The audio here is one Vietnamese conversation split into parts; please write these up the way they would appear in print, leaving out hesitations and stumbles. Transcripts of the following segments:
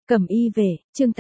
Cẩm y về, chương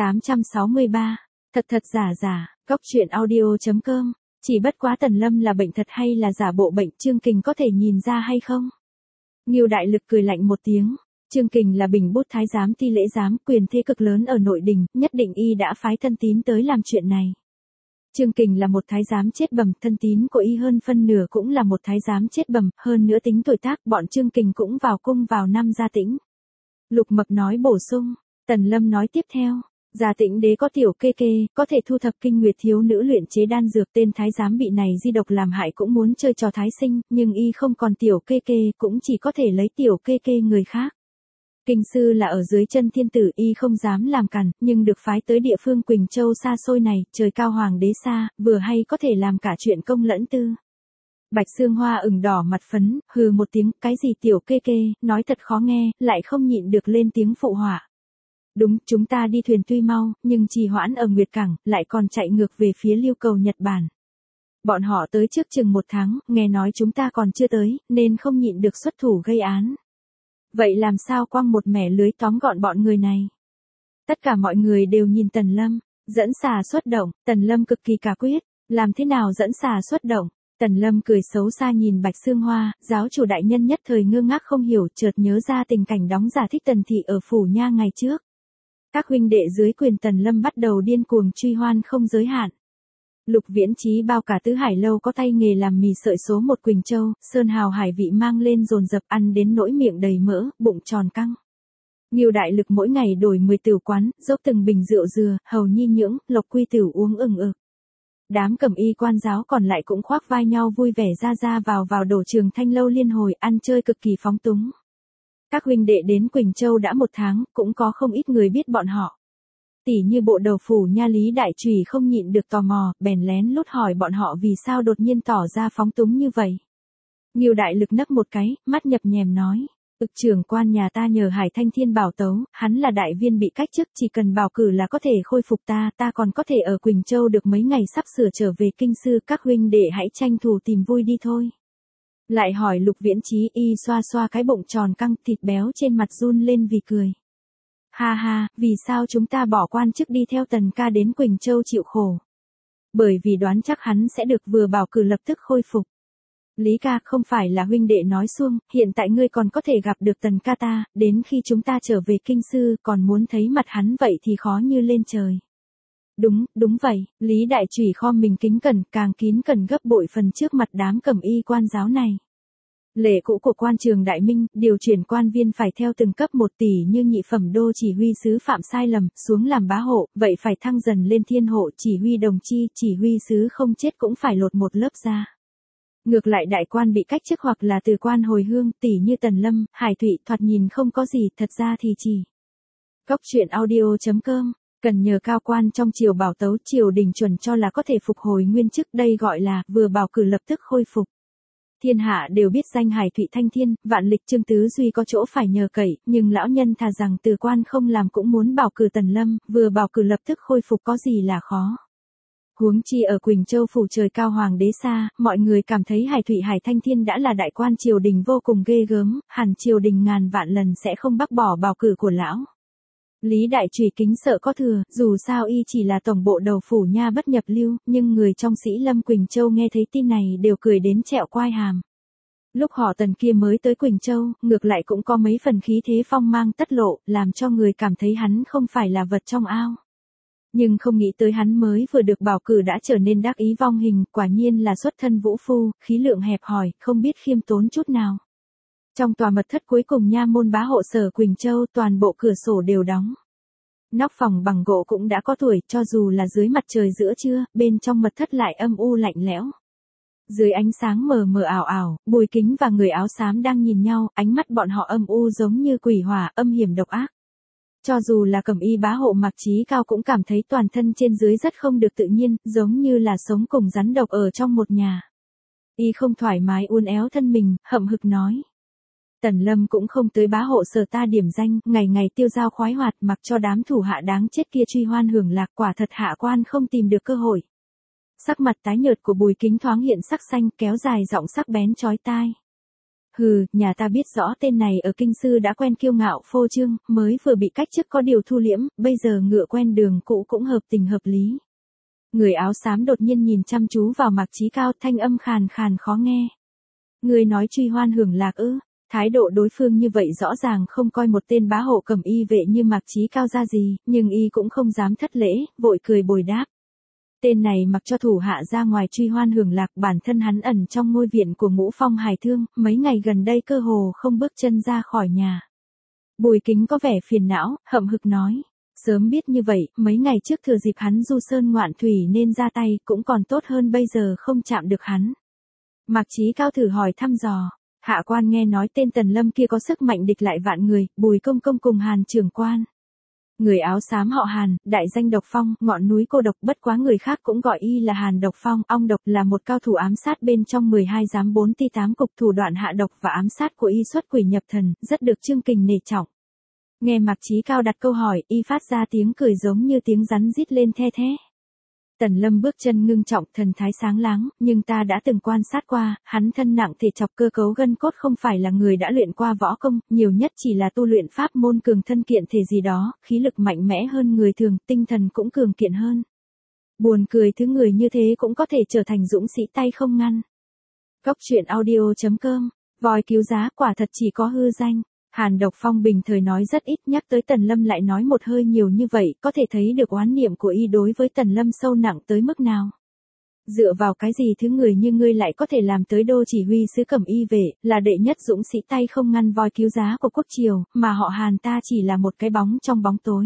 863. Thật thật giả giả, góc truyện audio.com. Chỉ bất quá Tần Lâm là bệnh thật hay là giả bộ bệnh, Chương Kình có thể nhìn ra hay không? Ngưu Đại Lực cười lạnh một tiếng. Chương Kình là bình bút thái giám ti lễ giám, quyền thế cực lớn ở nội đình, nhất định y đã phái thân tín tới làm chuyện này. Chương Kình là một thái giám chết bầm, thân tín của y hơn phân nửa cũng là một thái giám chết bầm, hơn nữa tính tuổi tác, bọn Chương Kình cũng vào cung vào năm Gia Tĩnh. Lục Mập nói bổ sung. Tần Lâm nói tiếp theo, Gia Tĩnh đế có tiểu kê kê, có thể thu thập kinh nguyệt thiếu nữ luyện chế đan dược, tên thái giám bị này di độc làm hại cũng muốn chơi trò thái sinh, nhưng y không còn tiểu kê kê, cũng chỉ có thể lấy tiểu kê kê người khác. Kinh sư là ở dưới chân thiên tử, y không dám làm cản, nhưng được phái tới địa phương Quỳnh Châu xa xôi này, trời cao hoàng đế xa, vừa hay có thể làm cả chuyện công lẫn tư. Bạch Sương Hoa ửng đỏ mặt phấn, hừ một tiếng, cái gì tiểu kê kê, nói thật khó nghe, lại không nhịn được lên tiếng phụ họa. Đúng, chúng ta đi thuyền tuy mau, nhưng trì hoãn ở Nguyệt Cảng, lại còn chạy ngược về phía Liêu Cầu Nhật Bản. Bọn họ tới trước chừng 1 tháng, nghe nói chúng ta còn chưa tới, nên không nhịn được xuất thủ gây án. Vậy làm sao quăng một mẻ lưới tóm gọn bọn người này? Tất cả mọi người đều nhìn Tần Lâm, dẫn xà xuất động, Tần Lâm cực kỳ quả quyết, làm thế nào dẫn xà xuất động? Tần Lâm cười xấu xa nhìn Bạch Sương Hoa, giáo chủ đại nhân nhất thời ngơ ngác không hiểu, chợt nhớ ra tình cảnh đóng giả thích Tần thị ở phủ nha ngày trước. Các huynh đệ dưới quyền Tần Lâm bắt đầu điên cuồng truy hoan không giới hạn. Lục Viễn Chí bao cả tứ hải lâu có tay nghề làm mì sợi số 1 Quỳnh Châu, sơn hào hải vị mang lên dồn dập, ăn đến nỗi miệng đầy mỡ, bụng tròn căng. Ngưu Đại Lực mỗi ngày đổi 10 tửu quán, dốc từng bình rượu dừa, hầu nhi nhưỡng, Lộc Quy Tửu uống ừng ực. Đám cẩm y quan giáo còn lại cũng khoác vai nhau vui vẻ ra vào đổ Trường Thanh lâu liên hồi, ăn chơi cực kỳ phóng túng. Các huynh đệ đến Quỳnh Châu đã 1 tháng, cũng có không ít người biết bọn họ. Tỉ như bộ đầu phủ nha Lý Đại Trùy không nhịn được tò mò, bèn lén lút hỏi bọn họ vì sao đột nhiên tỏ ra phóng túng như vậy. Ngưu Đại Lực nấc một cái, mắt nhập nhèm nói. Trưởng quan nhà ta nhờ Hải Thanh Thiên bảo tấu, hắn là đại viên bị cách chức, chỉ cần bào cử là có thể khôi phục ta còn có thể ở Quỳnh Châu được mấy ngày, sắp sửa trở về kinh sư, các huynh đệ hãy tranh thủ tìm vui đi thôi. Lại hỏi Lục Viễn Chí, y xoa xoa cái bụng tròn căng, thịt béo trên mặt run lên vì cười. Ha ha, vì sao chúng ta bỏ quan chức đi theo Tần ca đến Quỳnh Châu chịu khổ? Bởi vì đoán chắc hắn sẽ được vừa bào cử lập tức khôi phục. Lý ca, không phải là huynh đệ nói suông, hiện tại ngươi còn có thể gặp được Tần ca ta, đến khi chúng ta trở về kinh sư, còn muốn thấy mặt hắn vậy thì khó như lên trời. Đúng vậy, Lý Đại Trùy khom mình kính cẩn, càng kín cẩn gấp bội phần trước mặt đám cẩm y quan giáo này. Lệ cũ của quan trường Đại Minh, điều chuyển quan viên phải theo từng cấp 1 tỷ, như nhị phẩm đô chỉ huy sứ phạm sai lầm, xuống làm bá hộ, vậy phải thăng dần lên thiên hộ, chỉ huy đồng chi, chỉ huy sứ không chết cũng phải lột một lớp ra. Ngược lại đại quan bị cách chức hoặc là từ quan hồi hương, tỷ như Tần Lâm, Hải Thụy, thoạt nhìn không có gì, thật ra thì chỉ. Góc truyện audio.com, cần nhờ cao quan trong triều bảo tấu, triều đình chuẩn cho là có thể phục hồi nguyên chức, đây gọi là vừa bào cử lập tức khôi phục. Thiên hạ đều biết danh Hải Thụy Thanh Thiên, vạn lịch Trương Tứ Duy có chỗ phải nhờ cậy, nhưng lão nhân thà rằng từ quan không làm cũng muốn bào cử Tần Lâm, vừa bào cử lập tức khôi phục có gì là khó. Huống chi ở Quỳnh Châu phủ trời cao hoàng đế xa, mọi người cảm thấy Hải Thụy Hải Thanh Thiên đã là đại quan triều đình vô cùng ghê gớm, hẳn triều đình ngàn vạn lần sẽ không bác bỏ bào cử của lão. Lý Đại Trùy kính sợ có thừa, dù sao y chỉ là tổng bộ đầu phủ nha bất nhập lưu, nhưng người trong Sĩ Lâm Quỳnh Châu nghe thấy tin này đều cười đến trẹo quai hàm. Lúc họ Tần kia mới tới Quỳnh Châu, ngược lại cũng có mấy phần khí thế phong mang tất lộ, làm cho người cảm thấy hắn không phải là vật trong ao. Nhưng không nghĩ tới hắn mới vừa được bào cử đã trở nên đắc ý vong hình, quả nhiên là xuất thân vũ phu, khí lượng hẹp hòi, không biết khiêm tốn chút nào. Trong tòa mật thất cuối cùng nha môn bá hộ sở Quỳnh Châu, toàn bộ cửa sổ đều đóng. Nóc phòng bằng gỗ cũng đã có tuổi, cho dù là dưới mặt trời giữa trưa, bên trong mật thất lại âm u lạnh lẽo. Dưới ánh sáng mờ mờ ảo ảo, Bùi Kính và người áo xám đang nhìn nhau, ánh mắt bọn họ âm u giống như quỷ hỏa, âm hiểm độc ác. Cho dù là cẩm y bá hộ Mạc Chí Cao cũng cảm thấy toàn thân trên dưới rất không được tự nhiên, giống như là sống cùng rắn độc ở trong một nhà. Y không thoải mái uốn éo thân mình, hậm hực nói. Tần Lâm cũng không tới bá hộ sở ta điểm danh, ngày ngày tiêu dao khoái hoạt, mặc cho đám thủ hạ đáng chết kia truy hoan hưởng lạc, quả thật hạ quan không tìm được cơ hội. Sắc mặt tái nhợt của Bùi Kính thoáng hiện sắc xanh, kéo dài giọng sắc bén chói tai. Hừ, nhà ta biết rõ tên này ở kinh sư đã quen kiêu ngạo phô trương, mới vừa bị cách chức có điều thu liễm, bây giờ ngựa quen đường cũ cũng hợp tình hợp lý. Người áo xám đột nhiên nhìn chăm chú vào Mạc Chí Cao, thanh âm khàn khàn khó nghe. Người nói truy hoan hưởng lạc ư? Thái độ đối phương như vậy rõ ràng không coi một tên bá hộ cầm y vệ như Mạc Chí Cao ra gì, nhưng y cũng không dám thất lễ, vội cười bồi đáp. Tên này mặc cho thủ hạ ra ngoài truy hoan hưởng lạc, bản thân hắn ẩn trong ngôi viện của Ngũ Phong Hải Thương, mấy ngày gần đây cơ hồ không bước chân ra khỏi nhà. Bùi Kính có vẻ phiền não, hậm hực nói. Sớm biết như vậy, mấy ngày trước thừa dịp hắn du sơn ngoạn thủy nên ra tay, cũng còn tốt hơn bây giờ không chạm được hắn. Mạc Chí Cao thử hỏi thăm dò. Hạ quan nghe nói tên Tần Lâm kia có sức mạnh địch lại vạn người, Bùi công công cùng Hàn trưởng quan. Người áo xám họ Hàn, đại danh Độc Phong, ngọn núi cô độc, bất quá người khác cũng gọi y là Hàn Độc Phong. Ong độc là một cao thủ ám sát bên trong 12 giám 4 ti 8 cục, thủ đoạn hạ độc và ám sát của y xuất quỷ nhập thần, rất được Chương Kình nể trọng. Nghe Mạc Chí Cao đặt câu hỏi, y phát ra tiếng cười giống như tiếng rắn rít lên the thé. Tần Lâm bước chân ngưng trọng, thần thái sáng láng, nhưng ta đã từng quan sát qua, hắn thân nặng thể chọc, cơ cấu gân cốt, không phải là người đã luyện qua võ công, nhiều nhất chỉ là tu luyện pháp môn cường thân kiện thể gì đó, khí lực mạnh mẽ hơn người thường, tinh thần cũng cường kiện hơn. Buồn cười, thứ người như thế cũng có thể trở thành dũng sĩ tay không ngăn. Cốc truyện audio.com, voi cứu giá quả thật chỉ có hư danh. Hàn Độc Phong bình thời nói rất ít, nhắc tới Tần Lâm lại nói một hơi nhiều như vậy, có thể thấy được oán niệm của y đối với Tần Lâm sâu nặng tới mức nào. Dựa vào cái gì thứ người như ngươi lại có thể làm tới đô chỉ huy sứ cẩm y vệ, là đệ nhất dũng sĩ tay không ngăn voi cứu giá của quốc triều, mà họ Hàn ta chỉ là một cái bóng trong bóng tối.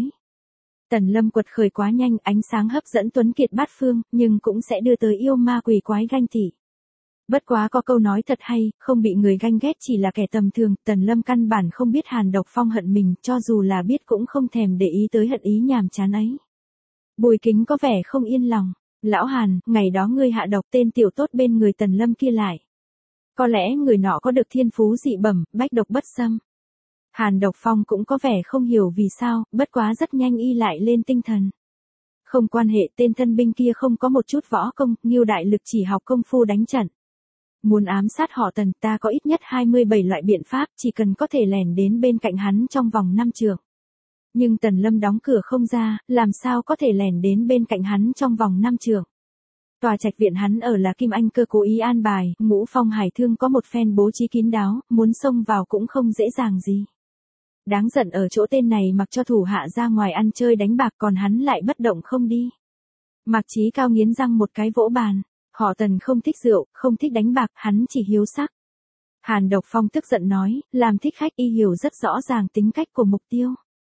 Tần Lâm quật khởi quá nhanh, ánh sáng hấp dẫn tuấn kiệt bát phương, nhưng cũng sẽ đưa tới yêu ma quỷ quái ganh tị. Bất quá có câu nói thật hay, không bị người ganh ghét chỉ là kẻ tầm thường, Tần Lâm căn bản không biết Hàn Độc Phong hận mình, cho dù là biết cũng không thèm để ý tới hận ý nhàm chán ấy. Bùi Kính có vẻ không yên lòng. Lão Hàn, ngày đó ngươi hạ độc tên tiểu tốt bên người Tần Lâm kia lại. Có lẽ người nọ có được thiên phú dị bẩm, bách độc bất xâm. Hàn Độc Phong cũng có vẻ không hiểu vì sao, bất quá rất nhanh y lại lên tinh thần. Không quan hệ, tên thân binh kia không có một chút võ công, Ngưu đại lực chỉ học công phu đánh trận. Muốn ám sát họ Tần, ta có ít nhất 27 loại biện pháp, chỉ cần có thể lẻn đến bên cạnh hắn trong vòng 5 trượng. Nhưng Tần Lâm đóng cửa không ra, làm sao có thể lẻn đến bên cạnh hắn trong vòng 5 trượng. Tòa trạch viện hắn ở là Kim Anh Cơ cố ý an bài, Ngũ Phong Hải Thương có một phen bố trí kín đáo, muốn xông vào cũng không dễ dàng gì. Đáng giận ở chỗ tên này mặc cho thủ hạ ra ngoài ăn chơi đánh bạc, còn hắn lại bất động không đi. Mạc Chí Cao nghiến răng một cái vỗ bàn. Họ Tần không thích rượu, không thích đánh bạc, hắn chỉ hiếu sắc. Hàn Độc Phong tức giận nói, làm thích khách y hiểu rất rõ ràng tính cách của mục tiêu.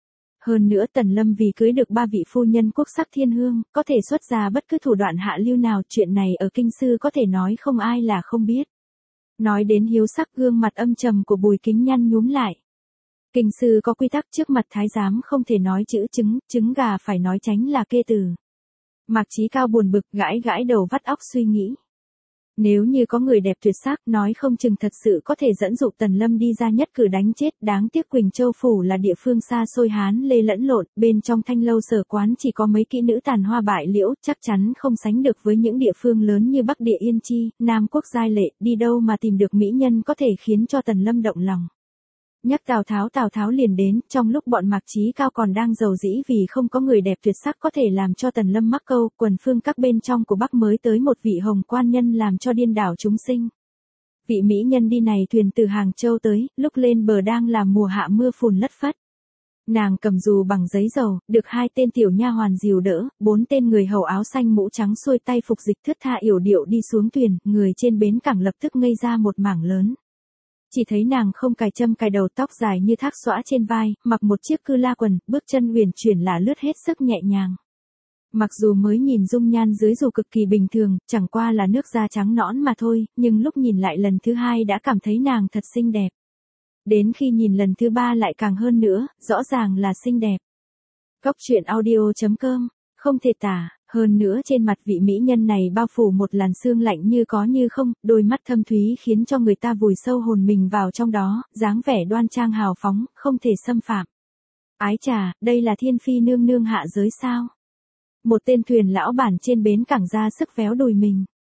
Hơn nữa Tần Lâm vì cưới được 3 vị phu nhân quốc sắc thiên hương, có thể xuất ra bất cứ thủ đoạn hạ lưu nào, chuyện này ở kinh sư có thể nói không ai là không biết. Nói đến hiếu sắc, gương mặt âm trầm của Bùi Kính nhăn nhúm lại. Kinh sư có quy tắc, trước mặt thái giám không thể nói chữ trứng, trứng gà phải nói tránh là kê từ. Mạc Chí Cao buồn bực, gãi gãi đầu vắt óc suy nghĩ. Nếu như có người đẹp tuyệt sắc, nói không chừng thật sự có thể dẫn dụ Tần Lâm đi ra nhất cử đánh chết, đáng tiếc Quỳnh Châu Phủ là địa phương xa xôi Hán Lê lẫn lộn, bên trong Thanh Lâu Sở Quán chỉ có mấy kỹ nữ tàn hoa bại liễu, chắc chắn không sánh được với những địa phương lớn như Bắc Địa Yên Chi, Nam Quốc Giai Lệ, đi đâu mà tìm được mỹ nhân có thể khiến cho Tần Lâm động lòng. Nhắc Tào Tháo liền đến, trong lúc bọn Mạc Chí Cao còn đang giàu dĩ vì không có người đẹp tuyệt sắc có thể làm cho Tần Lâm mắc câu, quần phương các bên trong của Bắc mới tới một vị hồng quan nhân làm cho điên đảo chúng sinh. Vị mỹ nhân đi này thuyền từ Hàng Châu tới, lúc lên bờ đang là mùa hạ mưa phùn lất phất. Nàng cầm dù bằng giấy dầu, được 2 tên tiểu nha hoàn dìu đỡ, 4 tên người hầu áo xanh mũ trắng xuôi tay phục dịch thướt tha yểu điệu đi xuống thuyền, người trên bến cảng lập tức ngây ra một mảng lớn. Chỉ thấy nàng không cài châm cài đầu, tóc dài như thác xõa trên vai, mặc một chiếc cư la quần, bước chân uyển chuyển là lướt hết sức nhẹ nhàng. Mặc dù mới nhìn dung nhan dưới dù cực kỳ bình thường, chẳng qua là nước da trắng nõn mà thôi, nhưng lúc nhìn lại lần thứ 2 đã cảm thấy nàng thật xinh đẹp. Đến khi nhìn lần thứ 3 lại càng hơn nữa, rõ ràng là xinh đẹp. Cốc truyện audio.com, không thể tả. Hơn nữa trên mặt vị mỹ nhân này bao phủ một làn sương lạnh như có như không, đôi mắt thâm thúy khiến cho người ta vùi sâu hồn mình vào trong đó, dáng vẻ đoan trang hào phóng, không thể xâm phạm. Ái chà, đây là thiên phi nương nương hạ giới sao? Một tên thuyền lão bản trên bến cảng ra sức véo đùi mình.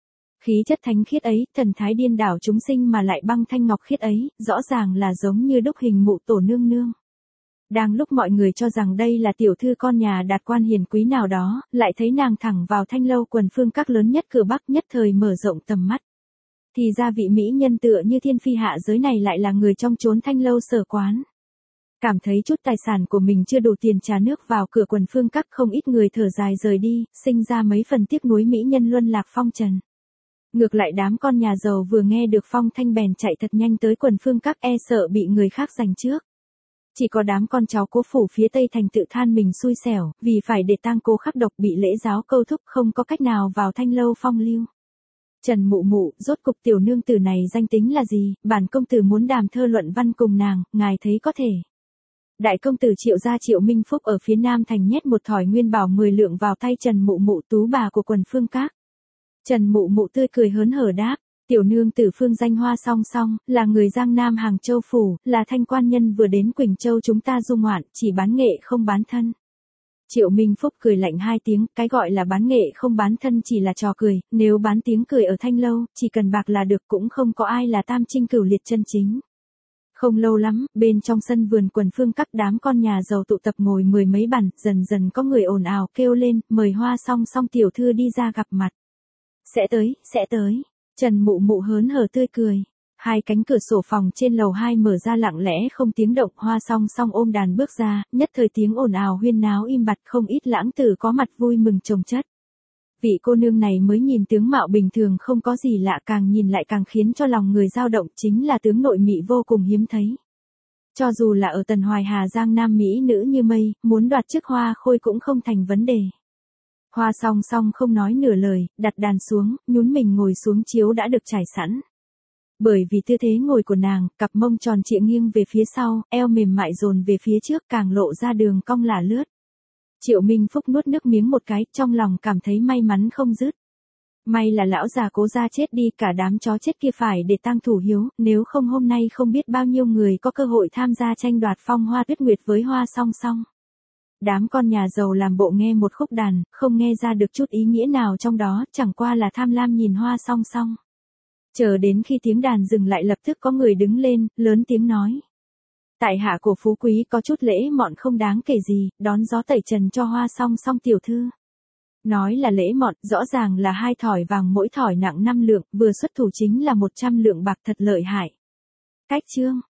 Khí chất thánh khiết ấy, thần thái điên đảo chúng sinh mà lại băng thanh ngọc khiết ấy, rõ ràng là giống như đúc hình mụ tổ nương nương. Đang lúc mọi người cho rằng đây là tiểu thư con nhà đạt quan hiền quý nào đó, lại thấy nàng thẳng vào thanh lâu quần phương các lớn nhất cửa Bắc, nhất thời mở rộng tầm mắt. Thì ra vị mỹ nhân tựa như thiên phi hạ giới này lại là người trong chốn thanh lâu sở quán. Cảm thấy chút tài sản của mình chưa đủ tiền trả nước vào cửa quần phương các, không ít người thở dài rời đi, sinh ra mấy phần tiếc nuối mỹ nhân luân lạc phong trần. Ngược lại đám con nhà giàu vừa nghe được phong thanh bèn chạy thật nhanh tới quần phương các, e sợ bị người khác giành trước. Chỉ có đám con cháu cố phủ phía Tây thành tự than mình xui xẻo, vì phải để tang cố khắc độc bị lễ giáo câu thúc, không có cách nào vào thanh lâu phong lưu. Trần Mụ Mụ, rốt cục tiểu nương tử này danh tính là gì, bản công tử muốn đàm thơ luận văn cùng nàng, ngài thấy có thể. Đại công tử Triệu gia Triệu Minh Phúc ở phía Nam thành nhét một thỏi nguyên bảo 10 lượng vào tay Trần Mụ Mụ, tú bà của quần phương các. Trần Mụ Mụ tươi cười hớn hở đáp, tiểu nương tử phương danh Hoa Song Song, là người Giang Nam Hàng Châu phủ, là thanh quan nhân vừa đến Quỳnh Châu chúng ta du ngoạn, chỉ bán nghệ không bán thân. Triệu Minh Phúc cười lạnh hai tiếng, cái gọi là bán nghệ không bán thân chỉ là trò cười, nếu bán tiếng cười ở thanh lâu, chỉ cần bạc là được, cũng không có ai là tam trinh cửu liệt chân chính. Không lâu lắm, bên trong sân vườn quần phương các đám con nhà giàu tụ tập ngồi mười mấy bàn, dần dần có người ồn ào kêu lên, mời Hoa Song Song tiểu thư đi ra gặp mặt. Sẽ tới. Trần Mụ Mụ hớn hở tươi cười. Hai cánh cửa sổ phòng trên lầu 2 mở ra lặng lẽ không tiếng động, Hoa Song Song ôm đàn bước ra, nhất thời tiếng ồn ào huyên náo im bặt, không ít lãng tử có mặt vui mừng chồng chất. Vị cô nương này mới nhìn tướng mạo bình thường không có gì lạ, càng nhìn lại càng khiến cho lòng người dao động, chính là tướng nội mị vô cùng hiếm thấy. Cho dù là ở Tần Hoài Hà Giang Nam mỹ nữ như mây, muốn đoạt chức hoa khôi cũng không thành vấn đề. Hoa Song Song không nói nửa lời, đặt đàn xuống, nhún mình ngồi xuống chiếu đã được trải sẵn. Bởi vì tư thế ngồi của nàng, cặp mông tròn trịa nghiêng về phía sau, eo mềm mại dồn về phía trước, càng lộ ra đường cong lả lướt. Triệu Minh Phúc nuốt nước miếng một cái, trong lòng cảm thấy may mắn không dứt. May là lão già Cố gia chết đi, cả đám chó chết kia phải để tang thủ hiếu, nếu không hôm nay không biết bao nhiêu người có cơ hội tham gia tranh đoạt phong hoa tuyết nguyệt với Hoa Song Song. Đám con nhà giàu làm bộ nghe một khúc đàn, không nghe ra được chút ý nghĩa nào trong đó, chẳng qua là tham lam nhìn Hoa Song Song. Chờ đến khi tiếng đàn dừng lại lập tức có người đứng lên, lớn tiếng nói. Tại hạ của phú quý có chút lễ mọn không đáng kể gì, đón gió tẩy trần cho Hoa Song Song tiểu thư. Nói là lễ mọn, rõ ràng là 2 thỏi vàng, mỗi thỏi nặng 5 lượng, vừa xuất thủ chính là 100 lượng bạc, thật lợi hại. Cách chương.